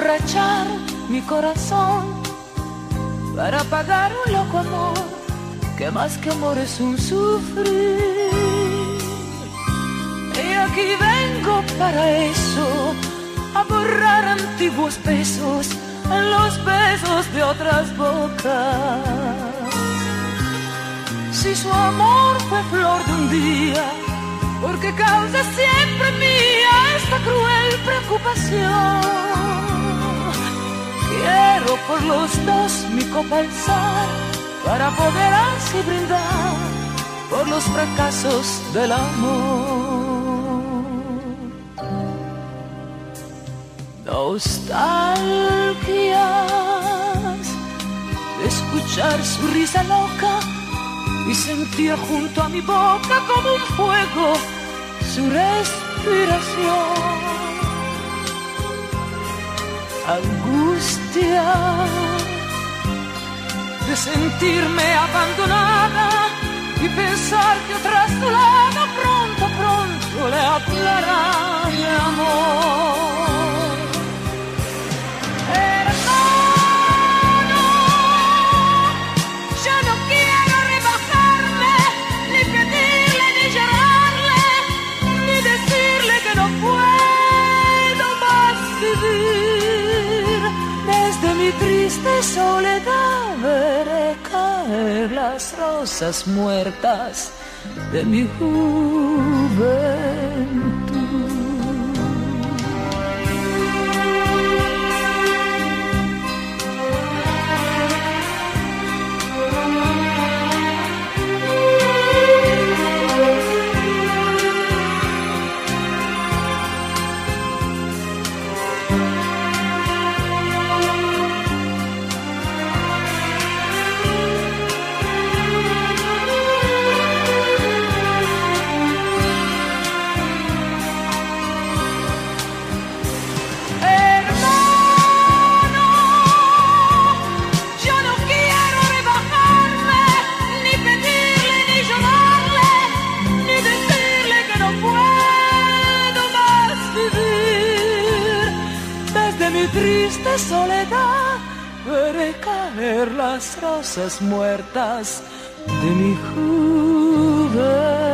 emborrachar mi corazón, para pagar un loco amor, que más que amor es un sufrir. Y aquí vengo para eso, a borrar antiguos besos en los besos de otras bocas. Si su amor fue flor de un día, porque causa siempre mía esta cruel preocupación. Quiero por los dos mi copa alzar, para poder así brindar por los fracasos del amor. Nostalgias de escuchar su risa loca y sentir junto a mi boca como un fuego su respiración. Angustia de sentirme abandonada y pensar que otra a su lado pronto le hablará mi amor. Hermano, yo no quiero rebajarme, ni pedirle, ni llorarle, ni decirle que no puedo más vivir. Desde mi triste soledad veré caer las rosas muertas de mi juventud. Triste soledad veré caer las rosas muertas de mi juventud.